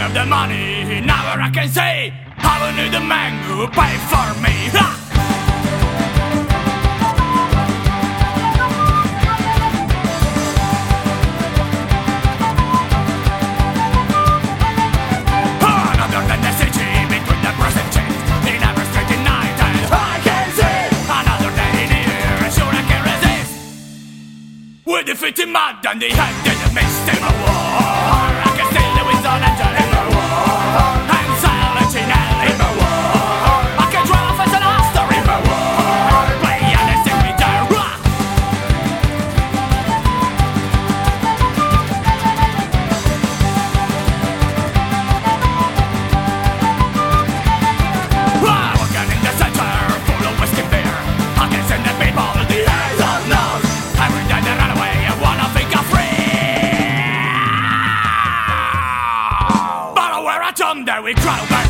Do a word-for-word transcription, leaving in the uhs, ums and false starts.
of the money. Now I can say I will need a man who pay for me. Ha! Another than the city between the present change in every street in night, and I can see another day in here. Sure I can resist. We're defeating mud and the hand in the mist in the war. I can still live with an angel in the war. I'm silent in hell in the war. I can draw as an monster in the war. Play an instant guitar. Walking in the center, full of whiskey beer. I can send the people the eyes of nose. Every day they run away and wanna think I'm free. But where I turn there we crowd.